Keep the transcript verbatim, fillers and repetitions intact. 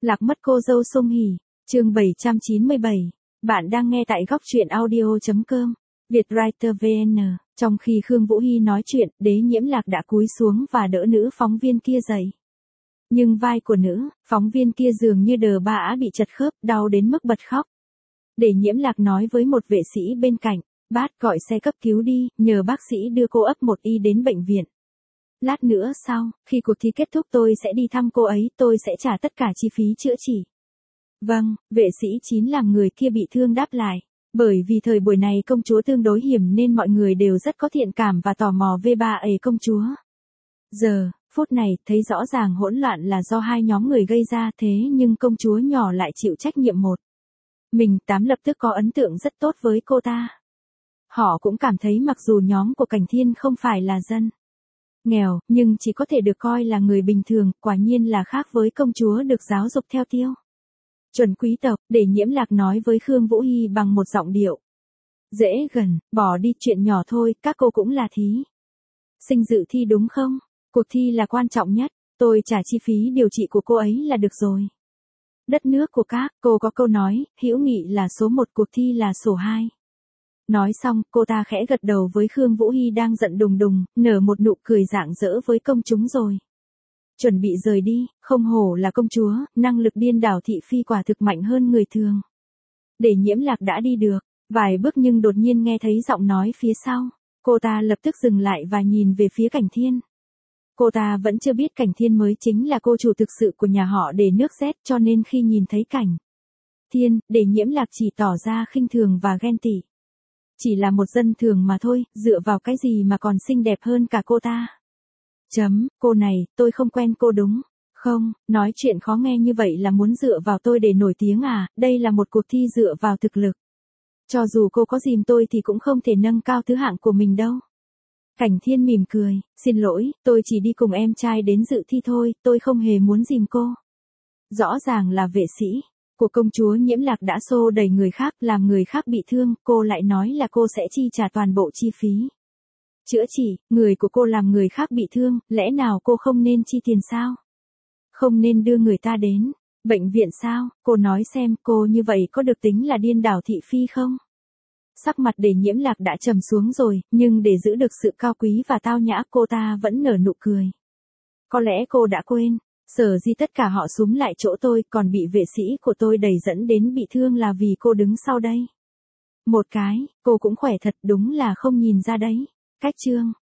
Lạc mất cô dâu Song Hỷ, chương bảy trăm chín mươi bảy. Bạn đang nghe tại góc truyện audio chấm com, Vietwriter vê en. Trong khi Khương Vũ Hy nói chuyện, Đế Nhiễm Lạc đã cúi xuống và đỡ nữ phóng viên kia dậy. Nhưng vai của nữ phóng viên kia dường như đờ bã bị chật khớp, đau đến mức bật khóc. Đế Nhiễm Lạc nói với một vệ sĩ bên cạnh, bát gọi xe cấp cứu đi, nhờ bác sĩ đưa cô ấp một y đến bệnh viện. Lát nữa sau, khi cuộc thi kết thúc tôi sẽ đi thăm cô ấy, tôi sẽ trả tất cả chi phí chữa trị. Vâng, vệ sĩ chín làm người kia bị thương đáp lại. Bởi vì thời buổi này công chúa tương đối hiểm nên mọi người đều rất có thiện cảm và tò mò về bà ấy công chúa. Giờ, phút này, thấy rõ ràng hỗn loạn là do hai nhóm người gây ra, thế nhưng công chúa nhỏ lại chịu trách nhiệm một. Mình tám lập tức có ấn tượng rất tốt với cô ta. Họ cũng cảm thấy mặc dù nhóm của Cảnh Thiên không phải là dân nghèo, nhưng chỉ có thể được coi là người bình thường, quả nhiên là khác với công chúa được giáo dục theo tiêu chuẩn quý tộc. Để Nhiễm Lạc nói với Khương Vũ Hy bằng một giọng điệu dễ gần, bỏ đi chuyện nhỏ thôi, các cô cũng là thí sinh dự thi đúng không? Cuộc thi là quan trọng nhất, tôi trả chi phí điều trị của cô ấy là được rồi. Đất nước của các cô có câu nói, hữu nghị là số một, cuộc thi là số hai. Nói xong, cô ta khẽ gật đầu với Khương Vũ Hy đang giận đùng đùng, nở một nụ cười rạng rỡ với công chúng rồi chuẩn bị rời đi. Không hổ là công chúa, năng lực điên đảo thị phi quả thực mạnh hơn người thường. Để Nhiễm Lạc đã đi được vài bước nhưng đột nhiên nghe thấy giọng nói phía sau. Cô ta lập tức dừng lại và nhìn về phía Cảnh Thiên. Cô ta vẫn chưa biết Cảnh Thiên mới chính là cô chủ thực sự của nhà họ Để nước Z, cho nên khi nhìn thấy Cảnh Thiên, Để Nhiễm Lạc chỉ tỏ ra khinh thường và ghen tị. Chỉ là một dân thường mà thôi, dựa vào cái gì mà còn xinh đẹp hơn cả cô ta. Chấm, cô này, tôi không quen cô đúng không? Nói chuyện khó nghe như vậy là muốn dựa vào tôi để nổi tiếng à? Đây là một cuộc thi dựa vào thực lực. Cho dù cô có dìm tôi thì cũng không thể nâng cao thứ hạng của mình đâu. Cảnh Thiên mỉm cười, xin lỗi, tôi chỉ đi cùng em trai đến dự thi thôi, tôi không hề muốn dìm cô. Rõ ràng là vệ sĩ của công chúa Nhiễm Lạc đã xô đẩy người khác, làm người khác bị thương, cô lại nói là cô sẽ chi trả toàn bộ chi phí chữa trị. Người của cô làm người khác bị thương, lẽ nào cô không nên chi tiền sao? Không nên đưa người ta đến bệnh viện sao? Cô nói xem, cô như vậy có được tính là điên đảo thị phi không? Sắc mặt Để Nhiễm Lạc đã trầm xuống rồi, nhưng để giữ được sự cao quý và tao nhã, cô ta vẫn nở nụ cười. Có lẽ cô đã quên, sở dĩ tất cả họ xúm lại chỗ tôi, còn bị vệ sĩ của tôi đẩy dẫn đến bị thương là vì cô đứng sau đây. Một cái, cô cũng khỏe thật, đúng là không nhìn ra đấy. Cách chương